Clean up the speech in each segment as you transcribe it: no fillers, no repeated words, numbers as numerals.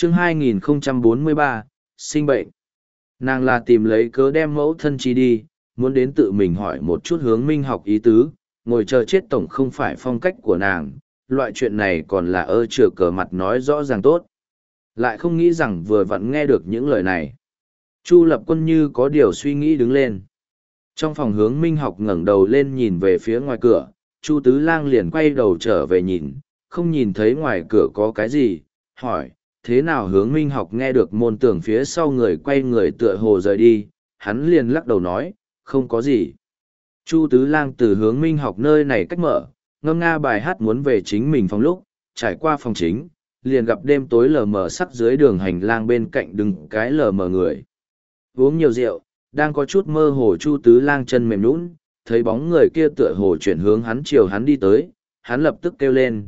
Chương 2043, sinh bệnh. Nàng là tìm lấy cớ đem mẫu thân chi đi, muốn đến tự mình hỏi một chút Hướng Minh học ý tứ, ngồi chờ chết tổng không phải phong cách của nàng, loại chuyện này còn là chừa cờ mặt nói rõ ràng tốt. Lại không nghĩ rằng vừa vặn nghe được những lời này. Chu Lập Quân như có điều suy nghĩ đứng lên. Trong phòng Hướng Minh học ngẩng đầu lên nhìn về phía ngoài cửa, Chu Tứ Lang liền quay đầu trở về nhìn, không nhìn thấy ngoài cửa có cái gì, hỏi, thế nào Hướng Minh học nghe được môn tưởng phía sau người quay người tựa hồ rời đi, hắn liền lắc đầu nói, không có gì. Chu Tứ Lang từ Hướng Minh học nơi này cách mở, ngâm nga bài hát muốn về chính mình phòng lúc, trải qua phòng chính, liền gặp đêm tối lờ mờ sắc dưới đường hành lang bên cạnh đứng cái lờ mờ người. Uống nhiều rượu, đang có chút mơ hồ Chu Tứ Lang chân mềm nhũn, thấy bóng người kia tựa hồ chuyển hướng hắn chiều hắn đi tới, hắn lập tức kêu lên,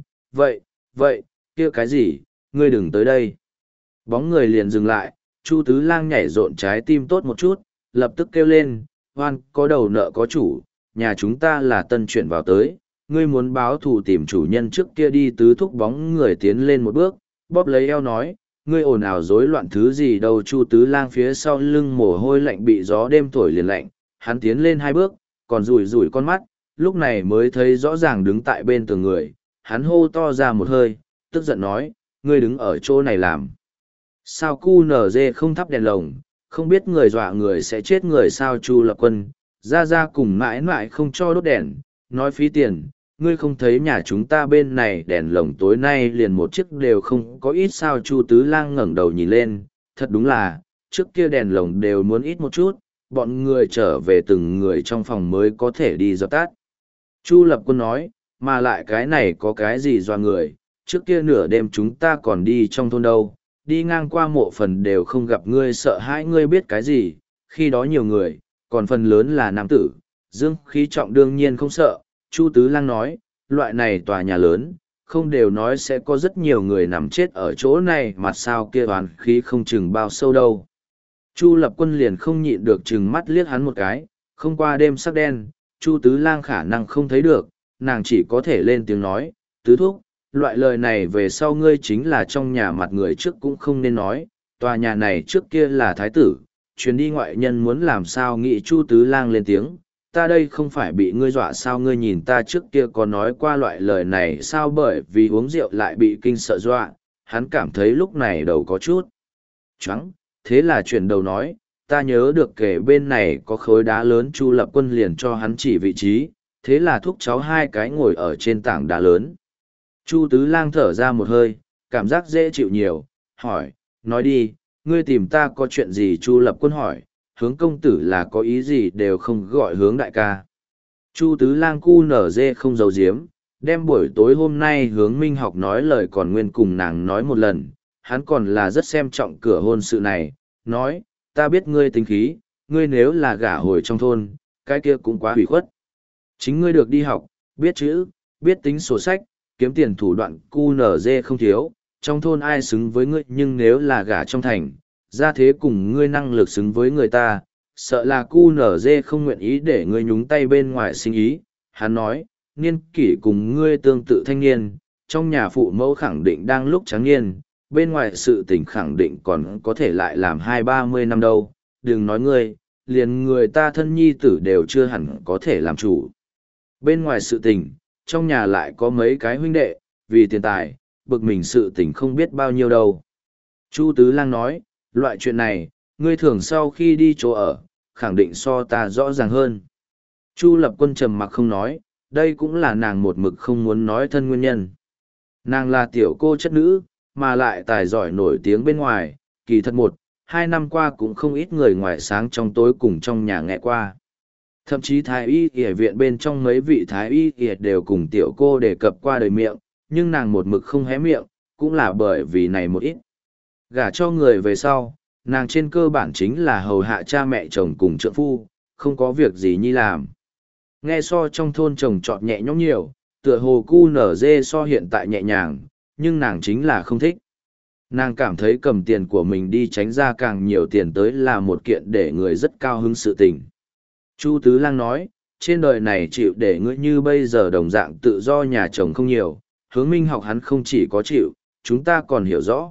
vậy, kia cái gì, ngươi đừng tới đây. Bóng người liền dừng lại, Chu Tứ Lang nhảy rộn trái tim tốt một chút, lập tức kêu lên, hoan, có đầu nợ có chủ, nhà chúng ta là tân chuyển vào tới, ngươi muốn báo thù tìm chủ nhân trước kia đi tứ thúc bóng người tiến lên một bước, bóp lấy eo nói, ngươi ồn ào rối loạn thứ gì đâu. Chu Tứ Lang phía sau lưng mồ hôi lạnh bị gió đêm thổi liền lạnh, hắn tiến lên hai bước, còn rủi rủi con mắt, lúc này mới thấy rõ ràng đứng tại bên tường người, hắn hô to ra một hơi, tức giận nói, ngươi đứng ở chỗ này làm. Sao QNZ không thắp đèn lồng, không biết người dọa người sẽ chết người sao. Chu Lập Quân, ra cùng mãi mãi không cho đốt đèn, nói phí tiền, ngươi không thấy nhà chúng ta bên này đèn lồng tối nay liền một chiếc đều không có ít sao. Chu Tứ Lang ngẩng đầu nhìn lên, thật đúng là, trước kia đèn lồng đều muốn ít một chút, bọn người trở về từng người trong phòng mới có thể đi dập tắt. Chu Lập Quân nói, mà lại cái này có cái gì dọa người, trước kia nửa đêm chúng ta còn đi trong thôn đâu, đi ngang qua mộ phần đều không gặp ngươi sợ hãi, ngươi biết cái gì, khi đó nhiều người, còn phần lớn là nam tử, dương khí trọng đương nhiên không sợ. Chu Tứ Lang nói, loại này tòa nhà lớn, không đều nói sẽ có rất nhiều người nằm chết ở chỗ này mà sao kia oán khí không chừng bao sâu đâu. Chu Lập Quân liền không nhịn được chừng mắt liếc hắn một cái, không qua đêm sắc đen, Chu Tứ Lang khả năng không thấy được, nàng chỉ có thể lên tiếng nói, tứ thúc, loại lời này về sau ngươi chính là trong nhà mặt người trước cũng không nên nói, tòa nhà này trước kia là thái tử, chuyến đi ngoại nhân muốn làm sao nghĩ. Chu Tứ Lang lên tiếng, ta đây không phải bị ngươi dọa sao, ngươi nhìn ta trước kia có nói qua loại lời này sao, bởi vì uống rượu lại bị kinh sợ dọa, hắn cảm thấy lúc này đầu có chút choáng, thế là chuyển đầu nói, ta nhớ được kể bên này có khối đá lớn. Chu Lập Quân liền cho hắn chỉ vị trí, thế là thúc cháu hai cái ngồi ở trên tảng đá lớn. Chu Tứ Lang thở ra một hơi, cảm giác dễ chịu nhiều, hỏi, nói đi, ngươi tìm ta có chuyện gì? Chu Lập Quân hỏi, Hướng công tử là có ý gì đều không gọi Hướng đại ca. Chu Tứ Lang cu nở dê không giấu giếm, đem buổi tối hôm nay Hướng Minh học nói lời còn nguyên cùng nàng nói một lần, hắn còn là rất xem trọng cửa hôn sự này, nói, ta biết ngươi tính khí, ngươi nếu là gả hồi trong thôn, cái kia cũng quá hủy khuất. Chính ngươi được đi học, biết chữ, biết tính sổ sách, kiếm tiền thủ đoạn QNZ không thiếu, trong thôn ai xứng với ngươi, nhưng nếu là gả trong thành, ra thế cùng ngươi năng lực xứng với người ta, sợ là QNZ không nguyện ý để ngươi nhúng tay bên ngoài sinh ý. Hắn nói, niên kỷ cùng ngươi tương tự thanh niên, trong nhà phụ mẫu khẳng định đang lúc tráng niên, bên ngoài sự tình khẳng định còn có thể lại làm 20-30 năm đâu, đừng nói ngươi, liền người ta thân nhi tử đều chưa hẳn có thể làm chủ. Bên ngoài sự tình, trong nhà lại có mấy cái huynh đệ, vì tiền tài, bực mình sự tình không biết bao nhiêu đâu. Chu Tứ Lang nói, loại chuyện này, ngươi thường sau khi đi chỗ ở, khẳng định so ta rõ ràng hơn. Chu Lập Quân trầm mặc không nói, đây cũng là nàng một mực không muốn nói thân nguyên nhân. Nàng là tiểu cô chất nữ, mà lại tài giỏi nổi tiếng bên ngoài, kỳ thật 1-2 năm qua cũng không ít người ngoài sáng trong tối cùng trong nhà nghe qua. Thậm chí thái y y viện bên trong mấy vị thái y y đều cùng tiểu cô đề cập qua đời miệng, nhưng nàng một mực không hé miệng, cũng là bởi vì này một ít. Gả cho người về sau, nàng trên cơ bản chính là hầu hạ cha mẹ chồng cùng trượng phu, không có việc gì nhi làm. Nghe so trong thôn chồng trọt nhẹ nhõm nhiều, tựa hồ cu nở dê so hiện tại nhẹ nhàng, nhưng nàng chính là không thích. Nàng cảm thấy cầm tiền của mình đi tránh ra càng nhiều tiền tới là một kiện để người rất cao hứng sự tình. Chu Tứ Lang nói, trên đời này chịu để ngươi như bây giờ đồng dạng tự do nhà chồng không nhiều, Hướng Minh học hắn không chỉ có chịu, chúng ta còn hiểu rõ,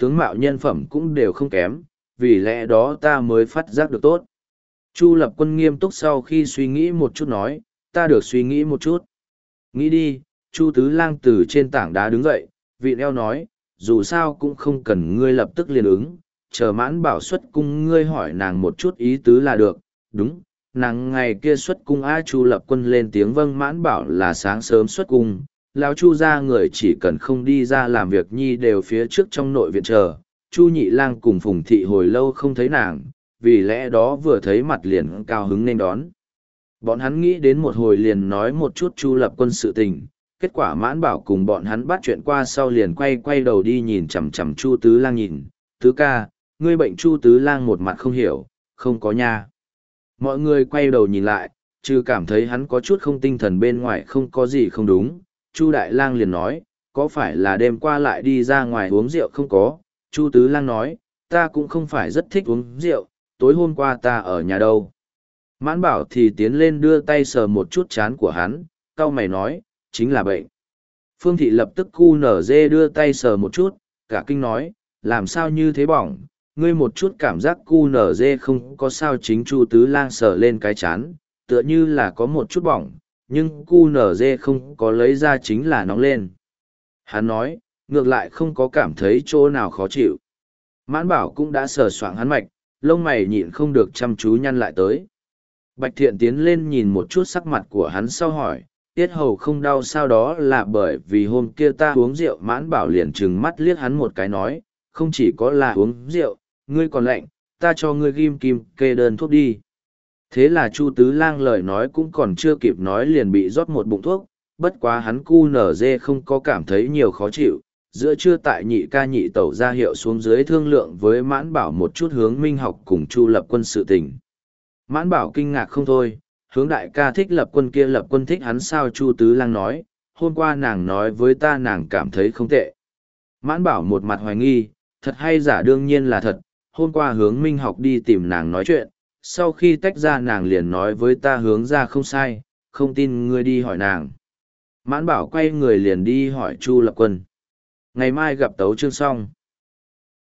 tướng mạo nhân phẩm cũng đều không kém, vì lẽ đó ta mới phát giác được tốt. Chu Lập Quân nghiêm túc sau khi suy nghĩ một chút nói, ta được suy nghĩ một chút. Nghĩ đi, Chu Tứ Lang từ trên tảng đá đứng dậy, vị eo nói, dù sao cũng không cần ngươi lập tức liền ứng, chờ Mãn Bảo xuất cung ngươi hỏi nàng một chút ý tứ là được, đúng, nàng ngày kia xuất cung a. Chu Lập Quân lên tiếng vâng. Mãn Bảo là sáng sớm xuất cung, lão Chu ra người chỉ cần không đi ra làm việc nhi đều phía trước trong nội viện chờ. Chu Nhị Lang cùng Phùng Thị hồi lâu không thấy nàng, vì lẽ đó vừa thấy mặt liền cao hứng nên đón. Bọn hắn nghĩ đến một hồi liền nói một chút Chu Lập Quân sự tình, kết quả Mãn Bảo cùng bọn hắn bắt chuyện qua sau liền quay đầu đi nhìn chằm chằm Chu Tứ Lang nhìn, tứ ca, ngươi bệnh. Chu Tứ Lang một mặt không hiểu, không có nha. Mọi người quay đầu nhìn lại, trừ cảm thấy hắn có chút không tinh thần bên ngoài không có gì không đúng. Chu Đại Lang liền nói, có phải là đêm qua lại đi ra ngoài uống rượu không có? Chu Tứ Lang nói, ta cũng không phải rất thích uống rượu, tối hôm qua ta ở nhà đâu. Mãn Bảo thì tiến lên đưa tay sờ một chút trán của hắn, cau mày nói, chính là bệnh. Phương Thị lập tức cu nở dê đưa tay sờ một chút, cả kinh nói, làm sao như thế bỏng, ngươi một chút cảm giác cu nở dê không có sao. Chính Chu Tứ Lang sờ lên cái chán, tựa như là có một chút bỏng, nhưng cu nở dê không có lấy ra chính là nóng lên. Hắn nói, ngược lại không có cảm thấy chỗ nào khó chịu. Mãn Bảo cũng đã sờ soạng hắn mạch, lông mày nhịn không được chăm chú nhăn lại tới. Bạch Thiện tiến lên nhìn một chút sắc mặt của hắn sau hỏi, tiết hầu không đau sao? Đó là bởi vì hôm kia ta uống rượu. Mãn Bảo liền trừng mắt liếc hắn một cái nói, không chỉ có là uống rượu, ngươi còn lạnh, ta cho ngươi ghim kim kê đơn thuốc đi. Thế là Chu Tứ Lang lời nói cũng còn chưa kịp nói liền bị rót một bụng thuốc, bất quá hắn cu nở dê không có cảm thấy nhiều khó chịu. Giữa trưa tại nhị ca nhị tẩu ra hiệu xuống dưới thương lượng với Mãn Bảo một chút hướng Minh Học cùng Chu Lập Quân sự tình. Mãn Bảo kinh ngạc không thôi, hướng đại ca thích Lập Quân kia Lập Quân thích hắn sao? Chu Tứ Lang nói, hôm qua nàng nói với ta nàng cảm thấy không tệ. Mãn Bảo một mặt hoài nghi, thật hay giả? Đương nhiên là thật, hôm qua hướng Minh Học đi tìm nàng nói chuyện, sau khi tách ra nàng liền nói với ta hướng ra không sai, không tin ngươi đi hỏi nàng. Mãn Bảo quay người liền đi hỏi Chu Lập Quân. Ngày mai gặp tấu chương xong.